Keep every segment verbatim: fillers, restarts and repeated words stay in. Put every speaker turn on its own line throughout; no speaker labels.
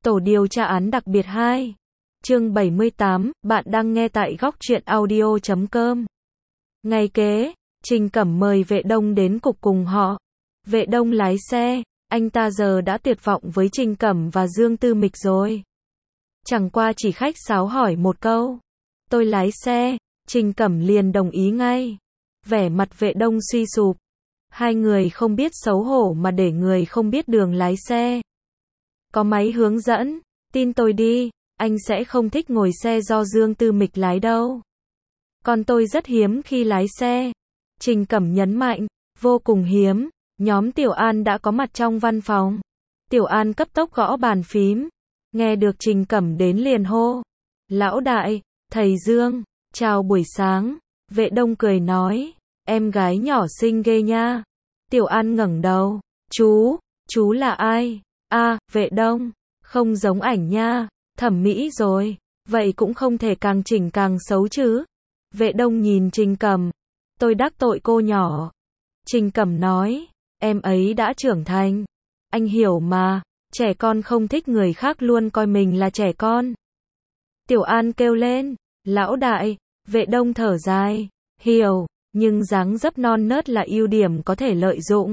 Tổ điều tra án đặc biệt hai. Chương bảy mươi tám, bạn đang nghe tại góc truyện audio chấm com. Ngày kế, Trình Cẩm mời Vệ Đông đến cục cùng họ. Vệ Đông lái xe, anh ta giờ đã tuyệt vọng với Trình Cẩm và Dương Tư Mịch rồi. Chẳng qua chỉ khách sáo hỏi một câu. Tôi lái xe, Trình Cẩm liền đồng ý ngay. Vẻ mặt Vệ Đông suy sụp. Hai người không biết xấu hổ mà để người không biết đường lái xe. Có máy hướng dẫn, tin tôi đi, anh sẽ không thích ngồi xe do Dương Tư Mịch lái đâu. Còn tôi rất hiếm khi lái xe. Trình Cẩm nhấn mạnh, vô cùng hiếm. Nhóm Tiểu An đã có mặt trong văn phòng. Tiểu An cấp tốc gõ bàn phím. Nghe được Trình Cẩm đến liền hô. Lão đại, thầy Dương, chào buổi sáng. Vệ Đông cười nói, em gái nhỏ xinh ghê nha. Tiểu An ngẩng đầu, chú, chú là ai? A, à, Vệ Đông, không giống ảnh nha, thẩm mỹ rồi, vậy cũng không thể càng chỉnh càng xấu chứ. Vệ Đông nhìn Trình Cẩm, tôi đắc tội cô nhỏ. Trình Cẩm nói, em ấy đã trưởng thành, anh hiểu mà, trẻ con không thích người khác luôn coi mình là trẻ con. Tiểu An kêu lên, lão đại. Vệ Đông thở dài, hiểu, nhưng dáng dấp non nớt là ưu điểm có thể lợi dụng.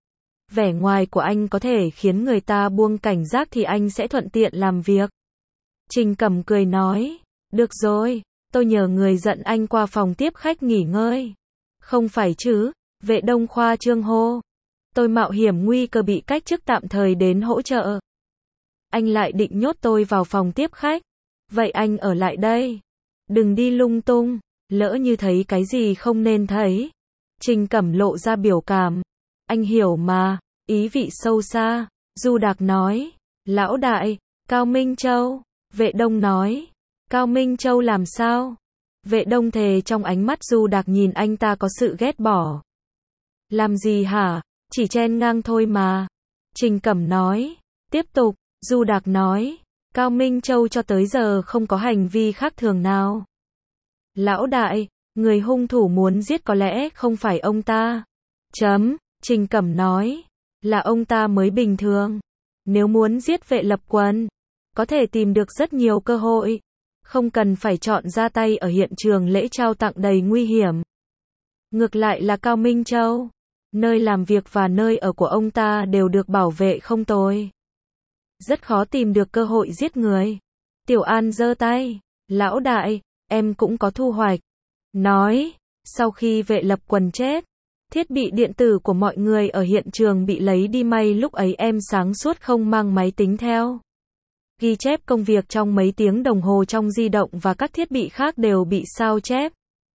Vẻ ngoài của anh có thể khiến người ta buông cảnh giác thì anh sẽ thuận tiện làm việc. Trình Cẩm cười nói, được rồi, tôi nhờ người dẫn anh qua phòng tiếp khách nghỉ ngơi. Không phải chứ, Vệ Đông khoa trương hô. Tôi mạo hiểm nguy cơ bị cách chức tạm thời đến hỗ trợ. Anh lại định nhốt tôi vào phòng tiếp khách. Vậy anh ở lại đây. Đừng đi lung tung, lỡ như thấy cái gì không nên thấy. Trình Cẩm lộ ra biểu cảm. Anh hiểu mà, ý vị sâu xa. Du Đạc nói, lão đại, Cao Minh Châu. Vệ Đông nói, Cao Minh Châu làm sao? Vệ Đông thề trong ánh mắt Du Đạc nhìn anh ta có sự ghét bỏ. Làm gì hả? Chỉ chen ngang thôi mà. Trình Cẩm nói, tiếp tục. Du Đạc nói, Cao Minh Châu cho tới giờ không có hành vi khác thường nào. Lão đại, người hung thủ muốn giết có lẽ không phải ông ta. Chấm, Trình Cẩm nói, là ông ta mới bình thường. Nếu muốn giết Vệ Lập Quân, có thể tìm được rất nhiều cơ hội. Không cần phải chọn ra tay ở hiện trường lễ trao tặng đầy nguy hiểm. Ngược lại là Cao Minh Châu, nơi làm việc và nơi ở của ông ta đều được bảo vệ không tồi. Rất khó tìm được cơ hội giết người. Tiểu An giơ tay, lão đại, em cũng có thu hoạch. Nói, sau khi Vệ Lập Quân chết, thiết bị điện tử của mọi người ở hiện trường bị lấy đi, may lúc ấy em sáng suốt không mang máy tính theo. Ghi chép công việc trong mấy tiếng đồng hồ trong di động và các thiết bị khác đều bị sao chép.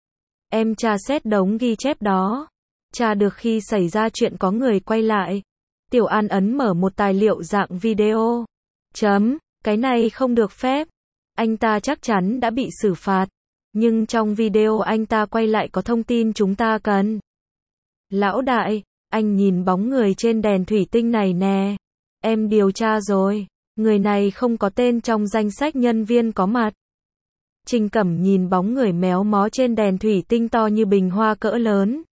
Em tra xét đống ghi chép đó. Tra được khi xảy ra chuyện có người quay lại. Tiểu An ấn mở một tài liệu dạng video. Chấm, cái này không được phép. Anh ta chắc chắn đã bị xử phạt. Nhưng trong video anh ta quay lại có thông tin chúng ta cần. Lão đại, anh nhìn bóng người trên đèn thủy tinh này nè. Em điều tra rồi. Người này không có tên trong danh sách nhân viên có mặt. Trình Cẩm nhìn bóng người méo mó trên đèn thủy tinh to như bình hoa cỡ lớn.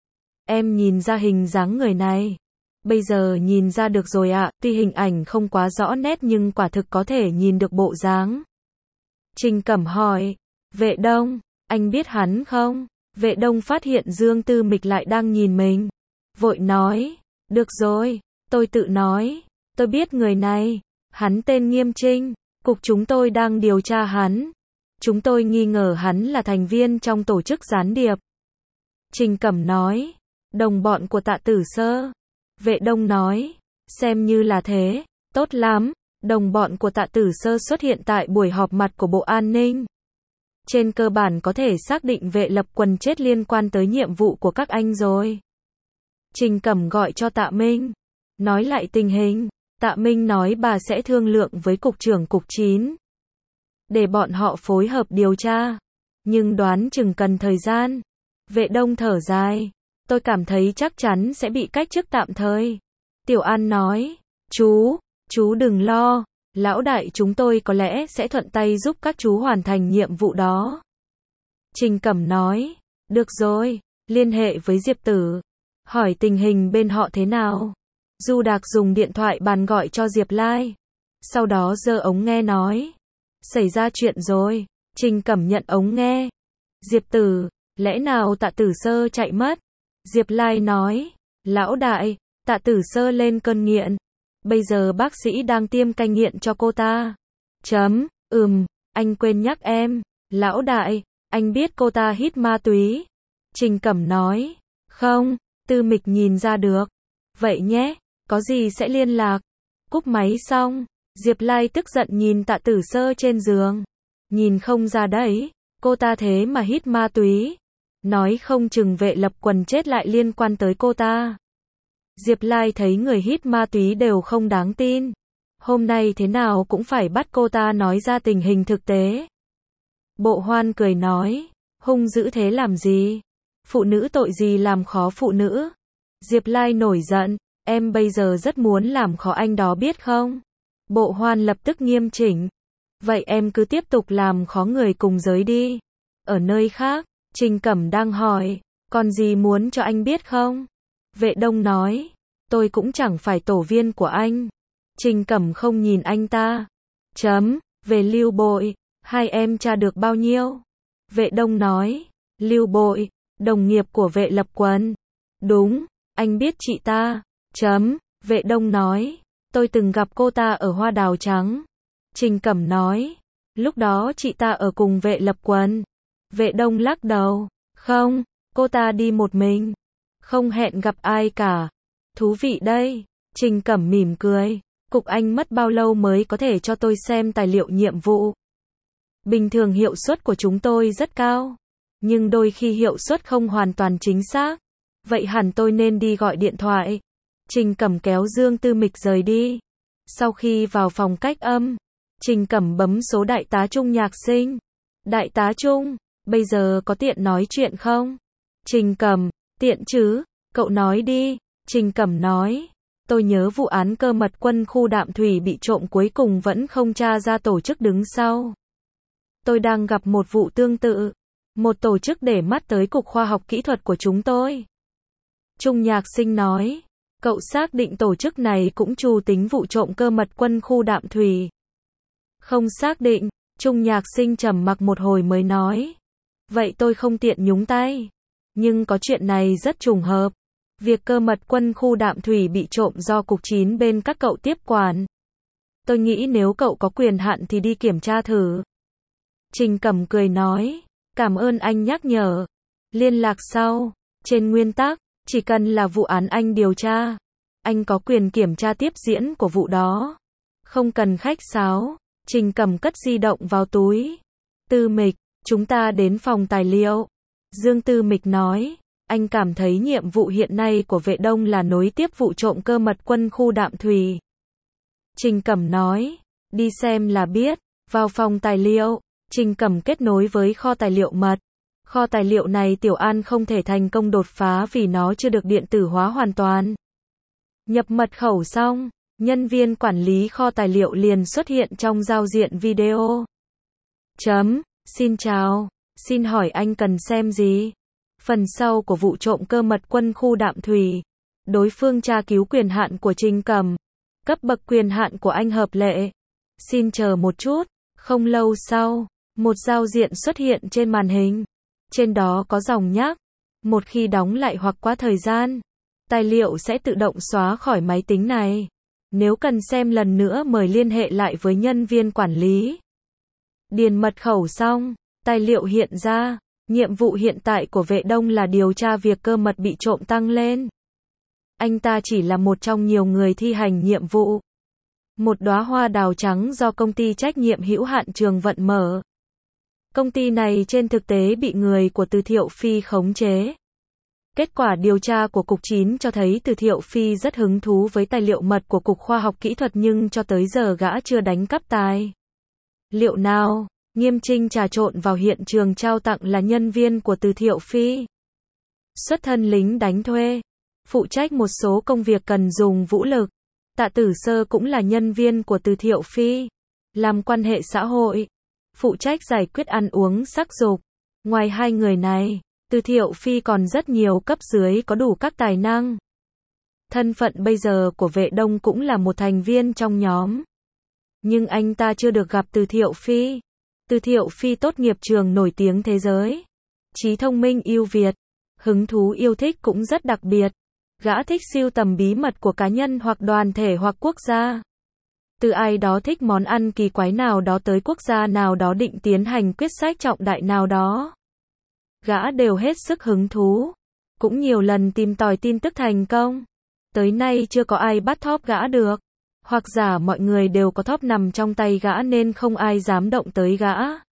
Em nhìn ra hình dáng người này. Bây giờ nhìn ra được rồi ạ, tuy hình ảnh không quá rõ nét nhưng quả thực có thể nhìn được bộ dáng. Trình Cẩm hỏi, Vệ Đông, anh biết hắn không? Vệ Đông phát hiện Dương Tư Mịch lại đang nhìn mình. Vội nói, được rồi, tôi tự nói, tôi biết người này. Hắn tên Nghiêm Trinh, cục chúng tôi đang điều tra hắn. Chúng tôi nghi ngờ hắn là thành viên trong tổ chức gián điệp. Trình Cẩm nói, đồng bọn của Tạ Tử Sơ. Vệ Đông nói, xem như là thế, tốt lắm, đồng bọn của Tạ Tử Sơ xuất hiện tại buổi họp mặt của Bộ An ninh. Trên cơ bản có thể xác định Vệ Lập Quân chết liên quan tới nhiệm vụ của các anh rồi. Trình Cẩm gọi cho Tạ Minh, nói lại tình hình. Tạ Minh nói bà sẽ thương lượng với cục trưởng cục chín. Để bọn họ phối hợp điều tra. Nhưng đoán chừng cần thời gian. Vệ Đông thở dài. Tôi cảm thấy chắc chắn sẽ bị cách chức tạm thời. Tiểu An nói, chú, chú đừng lo. Lão đại chúng tôi có lẽ sẽ thuận tay giúp các chú hoàn thành nhiệm vụ đó. Trình Cẩm nói, được rồi, liên hệ với Diệp Tử. Hỏi tình hình bên họ thế nào. Du Đạc dùng điện thoại bàn gọi cho Diệp Lai. sau đó giơ ống nghe nói. Xảy ra chuyện rồi. Trình Cẩm nhận ống nghe. Diệp Tử, lẽ nào Tạ Tử Sơ chạy mất? Diệp Lai nói, lão đại, Tạ Tử Sơ lên cơn nghiện. Bây giờ bác sĩ đang tiêm cai nghiện cho cô ta. Chấm, ừm, anh quên nhắc em. Lão đại, anh biết cô ta hít ma túy. Trình Cẩm nói, không, Tư Mịch nhìn ra được. Vậy nhé, có gì sẽ liên lạc. Cúp máy xong, Diệp Lai tức giận nhìn Tạ Tử Sơ trên giường. Nhìn không ra đấy, cô ta thế mà hít ma túy. Nói không chừng Vệ Lập Quần chết lại liên quan tới cô ta. Diệp Lai thấy người hít ma túy đều không đáng tin. Hôm nay thế nào cũng phải bắt cô ta nói ra tình hình thực tế. Bộ Hoan cười nói, hung dữ thế làm gì? Phụ nữ tội gì làm khó phụ nữ? Diệp Lai nổi giận, em bây giờ rất muốn làm khó anh đó biết không? Bộ Hoan lập tức nghiêm chỉnh. Vậy em cứ tiếp tục làm khó người cùng giới đi. Ở nơi khác, Trình Cẩm đang hỏi, còn gì muốn cho anh biết không? Vệ Đông nói, tôi cũng chẳng phải tổ viên của anh. Trình Cẩm không nhìn anh ta. Chấm, về Lưu Bội, hai em tra được bao nhiêu? Vệ Đông nói, Lưu Bội, đồng nghiệp của Vệ Lập Quần. Đúng, anh biết chị ta. Chấm, Vệ Đông nói, tôi từng gặp cô ta ở Hoa Đào Trắng. Trình Cẩm nói, lúc đó chị ta ở cùng Vệ Lập Quần. Vệ Đông lắc đầu, không, cô ta đi một mình, không hẹn gặp ai cả. Thú vị đây. Trình Cẩm mỉm cười, cục anh mất bao lâu mới có thể cho tôi xem tài liệu nhiệm vụ? Bình thường hiệu suất của chúng tôi rất cao, nhưng đôi khi hiệu suất không hoàn toàn chính xác. Vậy hẳn tôi nên đi gọi điện thoại. Trình Cẩm kéo Dương Tư Mịch rời đi. Sau khi vào phòng cách âm, Trình Cẩm bấm số đại tá Trung Nhạc Sinh. Đại tá Trung, bây giờ có tiện nói chuyện không? Trình Cẩm, tiện chứ, cậu nói đi. Trình Cẩm nói, tôi nhớ vụ án Cơ Mật Quân khu Đạm Thủy bị trộm cuối cùng vẫn không tra ra tổ chức đứng sau. Tôi đang gặp một vụ tương tự. Một tổ chức để mắt tới Cục Khoa học Kỹ thuật của chúng tôi. Trung Nhạc Sinh nói, cậu xác định tổ chức này cũng trù tính vụ trộm Cơ Mật Quân khu Đạm Thủy? Không xác định. Trung Nhạc Sinh trầm mặc một hồi mới nói, vậy tôi không tiện nhúng tay. Nhưng có chuyện này rất trùng hợp. Việc Cơ Mật Quân khu Đạm Thủy bị trộm do Cục chín bên các cậu tiếp quản. Tôi nghĩ nếu cậu có quyền hạn thì đi kiểm tra thử. Trình Cẩm cười nói, cảm ơn anh nhắc nhở. Liên lạc sau. Trên nguyên tắc, chỉ cần là vụ án anh điều tra, anh có quyền kiểm tra tiếp diễn của vụ đó. Không cần khách sáo. Trình Cẩm cất di động vào túi. Tư Mịch, chúng ta đến phòng tài liệu. Dương Tư Mịch nói, anh cảm thấy nhiệm vụ hiện nay của Vệ Đông là nối tiếp vụ trộm Cơ Mật Quân khu Đạm Thủy. Trình Cẩm nói, đi xem là biết. Vào phòng tài liệu, Trình Cẩm kết nối với kho tài liệu mật. Kho tài liệu này Tiểu An không thể thành công đột phá vì nó chưa được điện tử hóa hoàn toàn. Nhập mật khẩu xong, nhân viên quản lý kho tài liệu liền xuất hiện trong giao diện video. Chấm, xin chào, xin hỏi anh cần xem gì? Phần sau của vụ trộm Cơ Mật Quân khu Đạm Thủy. Đối phương tra cứu quyền hạn của Trình Cẩm. Cấp bậc quyền hạn của anh hợp lệ. Xin chờ một chút. Không lâu sau, một giao diện xuất hiện trên màn hình. Trên đó có dòng nhắc, một khi đóng lại hoặc quá thời gian, tài liệu sẽ tự động xóa khỏi máy tính này. Nếu cần xem lần nữa mời liên hệ lại với nhân viên quản lý. Điền mật khẩu xong, tài liệu hiện ra. Nhiệm vụ hiện tại của Vệ Đông là điều tra việc cơ mật bị trộm tăng lên. Anh ta chỉ là một trong nhiều người thi hành nhiệm vụ. Một đóa hoa đào trắng do công ty trách nhiệm hữu hạn Trường Vận mở. Công ty này trên thực tế bị người của Từ Thiệu Phi khống chế. Kết quả điều tra của Cục chín cho thấy Từ Thiệu Phi rất hứng thú với tài liệu mật của Cục Khoa học Kỹ thuật nhưng cho tới giờ gã chưa đánh cắp tài liệu nào. Nghiêm Trinh trà trộn vào hiện trường trao tặng là nhân viên của Từ Thiệu Phi. Xuất thân lính đánh thuê, phụ trách một số công việc cần dùng vũ lực. Tạ Tử Sơ cũng là nhân viên của Từ Thiệu Phi, làm quan hệ xã hội, phụ trách giải quyết ăn uống sắc dục. Ngoài hai người này, Từ Thiệu Phi còn rất nhiều cấp dưới có đủ các tài năng. Thân phận bây giờ của Vệ Đông cũng là một thành viên trong nhóm. Nhưng anh ta chưa được gặp Từ Thiệu Phi. Từ Thiệu Phi tốt nghiệp trường nổi tiếng thế giới. Trí thông minh ưu việt. Hứng thú yêu thích cũng rất đặc biệt. Gã thích sưu tầm bí mật của cá nhân hoặc đoàn thể hoặc quốc gia. Từ ai đó thích món ăn kỳ quái nào đó tới quốc gia nào đó định tiến hành quyết sách trọng đại nào đó. Gã đều hết sức hứng thú. Cũng nhiều lần tìm tòi tin tức thành công. Tới nay chưa có ai bắt thóp gã được. Hoặc giả mọi người đều có thóp nằm trong tay gã nên không ai dám động tới gã.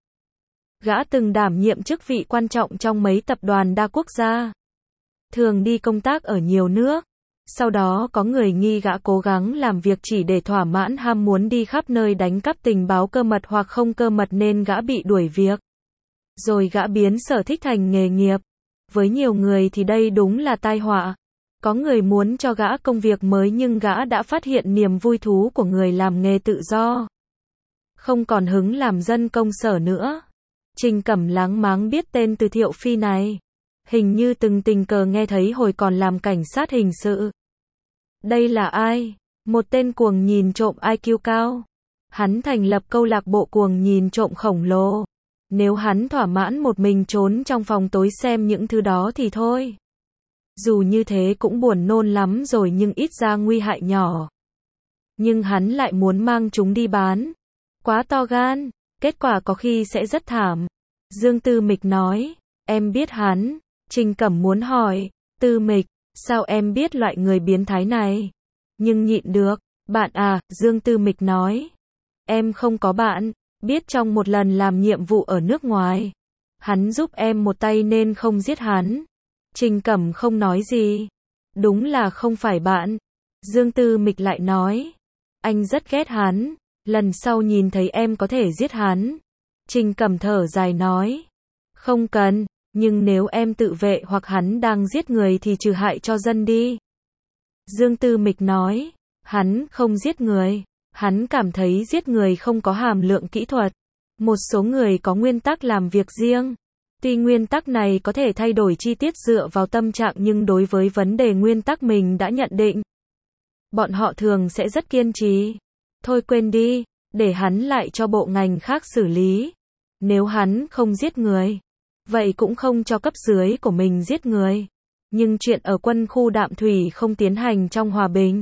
Gã từng đảm nhiệm chức vị quan trọng trong mấy tập đoàn đa quốc gia. Thường đi công tác ở nhiều nước. Sau đó có người nghi gã cố gắng làm việc chỉ để thỏa mãn ham muốn đi khắp nơi đánh cắp tình báo cơ mật hoặc không cơ mật nên gã bị đuổi việc. Rồi gã biến sở thích thành nghề nghiệp. Với nhiều người thì đây đúng là tai họa. Có người muốn cho gã công việc mới nhưng gã đã phát hiện niềm vui thú của người làm nghề tự do. Không còn hứng làm dân công sở nữa. Trình Cẩm láng máng biết tên Từ Thiệu Phi này. Hình như từng tình cờ nghe thấy hồi còn làm cảnh sát hình sự. Đây là ai? Một tên cuồng nhìn trộm i kiu cao. Hắn thành lập câu lạc bộ cuồng nhìn trộm khổng lồ. Nếu hắn thỏa mãn một mình trốn trong phòng tối xem những thứ đó thì thôi. Dù như thế cũng buồn nôn lắm rồi nhưng ít ra nguy hại nhỏ. Nhưng hắn lại muốn mang chúng đi bán. Quá to gan, kết quả có khi sẽ rất thảm. Dương Tư Mịch nói, em biết hắn. Trình Cẩm muốn hỏi, Tư Mịch, sao em biết loại người biến thái này? Nhưng nhịn được, bạn à, Dương Tư Mịch nói. Em không có bạn, biết trong một lần làm nhiệm vụ ở nước ngoài. Hắn giúp em một tay nên không giết hắn. Trình Cẩm không nói gì. Đúng là không phải bạn. Dương Tư Mịch lại nói. Anh rất ghét hắn. Lần sau nhìn thấy em có thể giết hắn. Trình Cẩm thở dài nói. Không cần, nhưng nếu em tự vệ hoặc hắn đang giết người thì trừ hại cho dân đi. Dương Tư Mịch nói. Hắn không giết người. Hắn cảm thấy giết người không có hàm lượng kỹ thuật. Một số người có nguyên tắc làm việc riêng. Tuy nguyên tắc này có thể thay đổi chi tiết dựa vào tâm trạng nhưng đối với vấn đề nguyên tắc mình đã nhận định, bọn họ thường sẽ rất kiên trì. Thôi quên đi, để hắn lại cho bộ ngành khác xử lý. Nếu hắn không giết người, vậy cũng không cho cấp dưới của mình giết người. Nhưng chuyện ở quân khu Đạm Thủy không tiến hành trong hòa bình.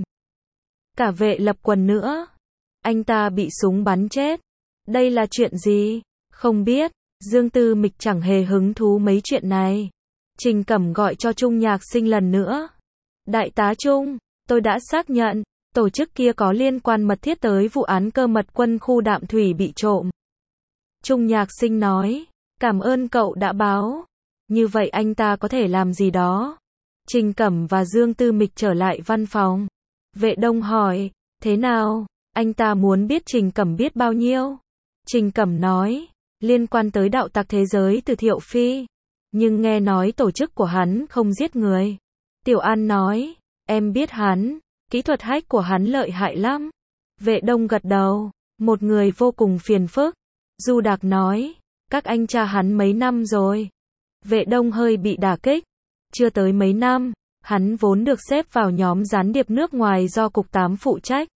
Cả vệ lập quần nữa. Anh ta bị súng bắn chết. Đây là chuyện gì? Không biết. Dương Tư Mịch chẳng hề hứng thú mấy chuyện này. Trình Cẩm gọi cho Trung Nhạc Sinh lần nữa. Đại tá Trung, tôi đã xác nhận, tổ chức kia có liên quan mật thiết tới vụ án cơ mật quân khu Đạm Thủy bị trộm. Trung Nhạc Sinh nói, cảm ơn cậu đã báo. Như vậy anh ta có thể làm gì đó. Trình Cẩm và Dương Tư Mịch trở lại văn phòng. Vệ Đông hỏi, thế nào, anh ta muốn biết Trình Cẩm biết bao nhiêu. Trình Cẩm nói, liên quan tới đạo tặc thế giới Từ Thiệu Phi. Nhưng nghe nói tổ chức của hắn không giết người. Tiểu An nói, em biết hắn, kỹ thuật hack của hắn lợi hại lắm. Vệ Đông gật đầu, một người vô cùng phiền phức. Du Đạc nói, các anh tra hắn mấy năm rồi. Vệ Đông hơi bị đả kích. Chưa tới mấy năm, hắn vốn được xếp vào nhóm gián điệp nước ngoài do Cục tám phụ trách.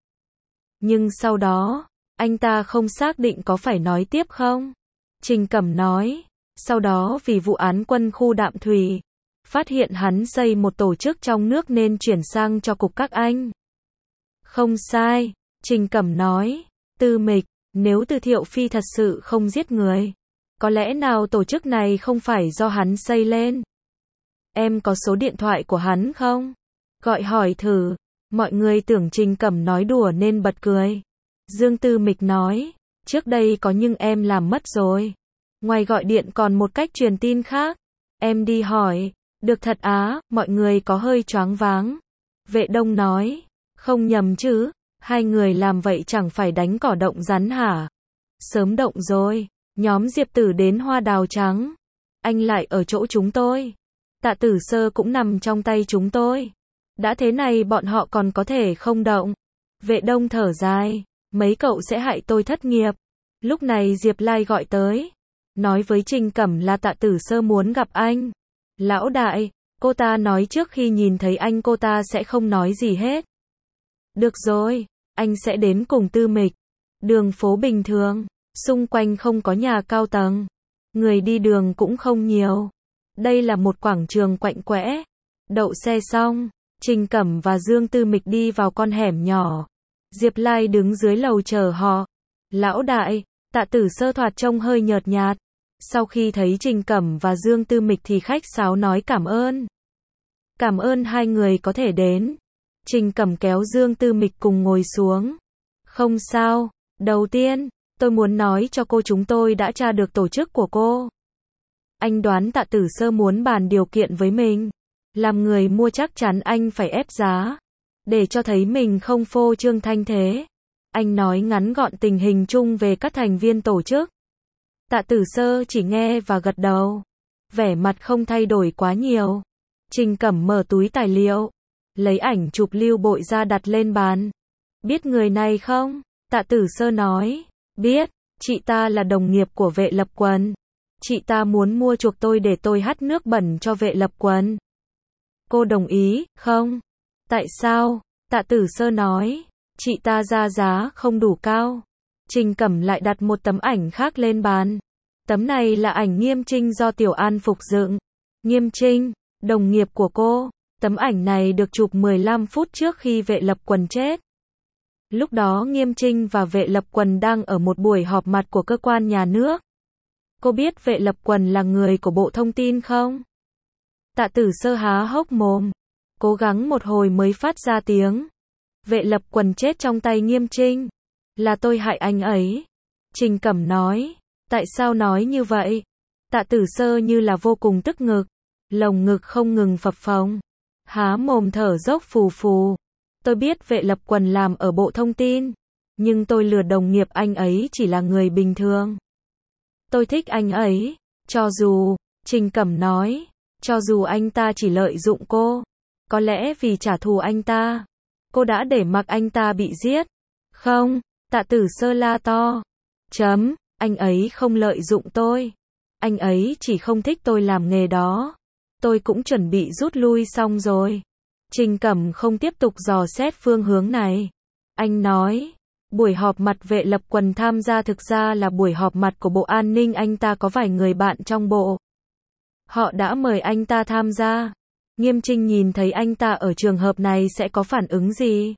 Nhưng sau đó, anh ta không xác định có phải nói tiếp không? Trình Cẩm nói, sau đó vì vụ án quân khu Đạm Thủy, phát hiện hắn xây một tổ chức trong nước nên chuyển sang cho Cục các anh. Không sai, Trình Cẩm nói, Tư Mịch, nếu Từ Thiệu Phi thật sự không giết người, có lẽ nào tổ chức này không phải do hắn xây lên? Em có số điện thoại của hắn không? Gọi hỏi thử. Mọi người tưởng Trình Cẩm nói đùa nên bật cười. Dương Tư Mịch nói, trước đây có nhưng em làm mất rồi. Ngoài gọi điện còn một cách truyền tin khác. Em đi hỏi, được thật á, mọi người có hơi choáng váng. Vệ Đông nói, không nhầm chứ, hai người làm vậy chẳng phải đánh cỏ động rắn hả? Sớm động rồi, nhóm Diệp Tử đến Hoa Đào Trắng. Anh lại ở chỗ chúng tôi. Tạ Tử Sơ cũng nằm trong tay chúng tôi. Đã thế này bọn họ còn có thể không động. Vệ Đông thở dài, mấy cậu sẽ hại tôi thất nghiệp. Lúc này Diệp Lai gọi tới, nói với Trình Cẩm là Tạ Tử Sơ muốn gặp anh. Lão đại, cô ta nói trước khi nhìn thấy anh cô ta sẽ không nói gì hết. Được rồi, anh sẽ đến cùng Tư Mịch. Đường phố bình thường, xung quanh không có nhà cao tầng, người đi đường cũng không nhiều. Đây là một quảng trường quạnh quẽ. Đậu xe xong, Trình Cẩm và Dương Tư Mịch đi vào con hẻm nhỏ. Diệp Lai đứng dưới lầu chờ họ. Lão đại, Tạ Tử Sơ thoạt trông hơi nhợt nhạt. Sau khi thấy Trình Cẩm và Dương Tư Mịch thì khách sáo nói cảm ơn. Cảm ơn hai người có thể đến. Trình Cẩm kéo Dương Tư Mịch cùng ngồi xuống. Không sao, đầu tiên, tôi muốn nói cho cô chúng tôi đã tra được tổ chức của cô. Anh đoán Tạ Tử Sơ muốn bàn điều kiện với mình. Làm người mua chắc chắn anh phải ép giá. Để cho thấy mình không phô trương thanh thế. Anh nói ngắn gọn tình hình chung về các thành viên tổ chức. Tạ Tử Sơ chỉ nghe và gật đầu. Vẻ mặt không thay đổi quá nhiều. Trình Cẩm mở túi tài liệu. Lấy ảnh chụp Lưu Bội ra đặt lên bàn. Biết người này không? Tạ Tử Sơ nói. Biết, chị ta là đồng nghiệp của Vệ Lập Quần. Chị ta muốn mua chuộc tôi để tôi hắt nước bẩn cho Vệ Lập Quần. Cô đồng ý, không? Tại sao? Tạ Tử Sơ nói. Chị ta ra giá không đủ cao. Trình Cẩm lại đặt một tấm ảnh khác lên bàn. Tấm này là ảnh Nghiêm Trinh do Tiểu An phục dựng. Nghiêm Trinh, đồng nghiệp của cô. Tấm ảnh này được chụp mười lăm phút trước khi Vệ Lập Quần chết. Lúc đó Nghiêm Trinh và Vệ Lập Quần đang ở một buổi họp mặt của cơ quan nhà nước. Cô biết Vệ Lập Quần là người của Bộ Thông tin không? Tạ Tử Sơ há hốc mồm. Cố gắng một hồi mới phát ra tiếng. Vệ Lập Quần chết trong tay Nghiêm Trinh. Là tôi hại anh ấy. Trình Cẩm nói. Tại sao nói như vậy? Tạ Tử Sơ như là vô cùng tức ngực. Lồng ngực không ngừng phập phồng. Há mồm thở dốc phù phù. Tôi biết Vệ Lập Quần làm ở Bộ Thông tin. Nhưng tôi lừa đồng nghiệp anh ấy chỉ là người bình thường. Tôi thích anh ấy. Cho dù, Trình Cẩm nói. Cho dù anh ta chỉ lợi dụng cô. Có lẽ vì trả thù anh ta. Cô đã để mặc anh ta bị giết. Không, Tạ Tử Sơ la to. Chấm, anh ấy không lợi dụng tôi. Anh ấy chỉ không thích tôi làm nghề đó. Tôi cũng chuẩn bị rút lui xong rồi. Trình Cẩm không tiếp tục dò xét phương hướng này. Anh nói, buổi họp mặt Vệ Lập Quần tham gia thực ra là buổi họp mặt của Bộ An ninh, anh ta có vài người bạn trong bộ. Họ đã mời anh ta tham gia. Nghiêm Trinh nhìn thấy anh ta ở trường hợp này sẽ có phản ứng gì?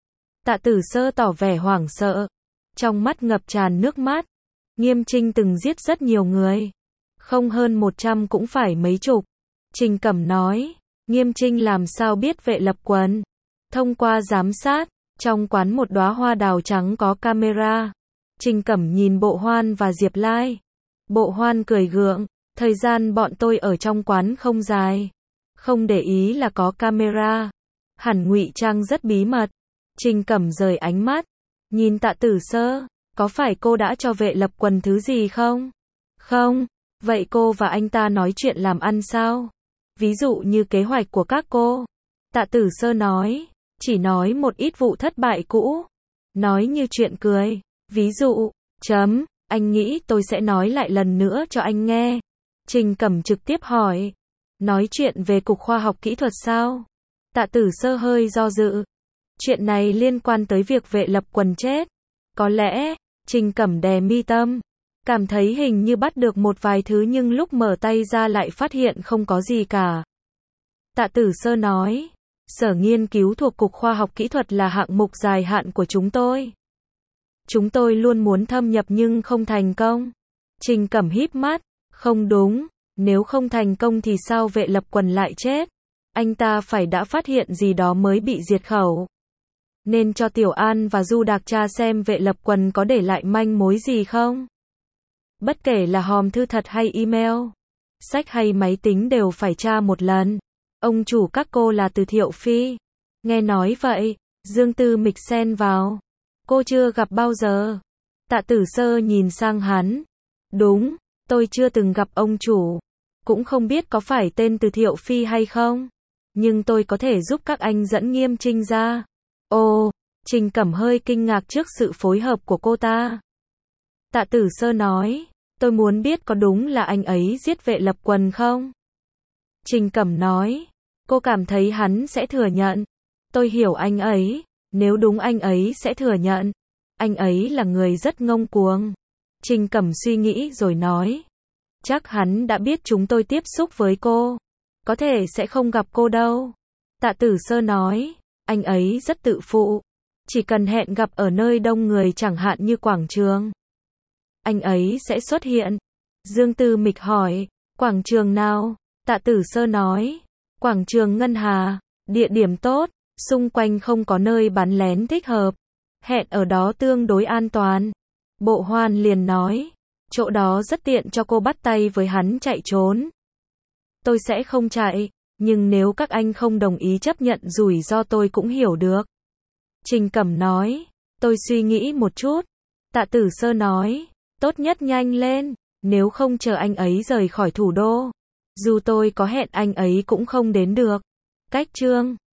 Tạ Tử Sơ tỏ vẻ hoảng sợ. Trong mắt ngập tràn nước mắt. Nghiêm Trinh từng giết rất nhiều người. Không hơn một trăm cũng phải mấy chục. Trình Cẩm nói. Nghiêm Trinh làm sao biết Vệ Lập Quần? Thông qua giám sát. Trong quán một đóa hoa đào trắng có camera. Trình Cẩm nhìn Bộ Hoan và Diệp Lai. Bộ Hoan cười gượng. Thời gian bọn tôi ở trong quán không dài. Không để ý là có camera. Hẳn ngụy trang rất bí mật. Trình Cẩm rời ánh mắt. Nhìn Tạ Tử Sơ. Có phải cô đã cho Vệ Lập Quần thứ gì không? Không. Vậy cô và anh ta nói chuyện làm ăn sao? Ví dụ như kế hoạch của các cô. Tạ Tử Sơ nói. Chỉ nói một ít vụ thất bại cũ. Nói như chuyện cười. Ví dụ. Chấm. Anh nghĩ tôi sẽ nói lại lần nữa cho anh nghe. Trình Cẩm trực tiếp hỏi. Nói chuyện về Cục Khoa học Kỹ thuật sao? Tạ Tử Sơ hơi do dự. Chuyện này liên quan tới việc Vệ Lập Quần chết. Có lẽ, Trình Cẩm đè mi tâm. Cảm thấy hình như bắt được một vài thứ nhưng lúc mở tay ra lại phát hiện không có gì cả. Tạ Tử Sơ nói. Sở nghiên cứu thuộc Cục Khoa học Kỹ thuật là hạng mục dài hạn của chúng tôi. Chúng tôi luôn muốn thâm nhập nhưng không thành công. Trình Cẩm híp mắt. Không đúng. Nếu không thành công thì sao Vệ Lập Quần lại chết? Anh ta phải đã phát hiện gì đó mới bị diệt khẩu. Nên cho Tiểu An và Du Đạc tra xem Vệ Lập Quần có để lại manh mối gì không? Bất kể là hòm thư thật hay email, sách hay máy tính đều phải tra một lần. Ông chủ các cô là Từ Thiệu Phi. Nghe nói vậy, Dương Tư Mịch xen vào. Cô chưa gặp bao giờ. Tạ Tử Sơ nhìn sang hắn. Đúng, tôi chưa từng gặp ông chủ. Cũng không biết có phải tên Từ Thiệu Phi hay không. Nhưng tôi có thể giúp các anh dẫn Nghiêm Trinh ra. Ồ, Trình Cẩm hơi kinh ngạc trước sự phối hợp của cô ta. Tạ Tử Sơ nói, tôi muốn biết có đúng là anh ấy giết Vệ Lập Quần không? Trình Cẩm nói, cô cảm thấy hắn sẽ thừa nhận. Tôi hiểu anh ấy, nếu đúng anh ấy sẽ thừa nhận. Anh ấy là người rất ngông cuồng. Trình Cẩm suy nghĩ rồi nói. Chắc hắn đã biết chúng tôi tiếp xúc với cô. Có thể sẽ không gặp cô đâu. Tạ Tử Sơ nói. Anh ấy rất tự phụ. Chỉ cần hẹn gặp ở nơi đông người chẳng hạn như quảng trường. Anh ấy sẽ xuất hiện. Dương Tư Mịch hỏi. Quảng trường nào? Tạ Tử Sơ nói. Quảng trường Ngân Hà. Địa điểm tốt. Xung quanh không có nơi bắn lén thích hợp. Hẹn ở đó tương đối an toàn. Bộ Hoan liền nói. Chỗ đó rất tiện cho cô bắt tay với hắn chạy trốn. Tôi sẽ không chạy. Nhưng nếu các anh không đồng ý chấp nhận rủi ro tôi cũng hiểu được. Trình Cẩm nói. Tôi suy nghĩ một chút. Tạ Tử Sơ nói. Tốt nhất nhanh lên. Nếu không chờ anh ấy rời khỏi thủ đô. Dù tôi có hẹn anh ấy cũng không đến được. Cách chương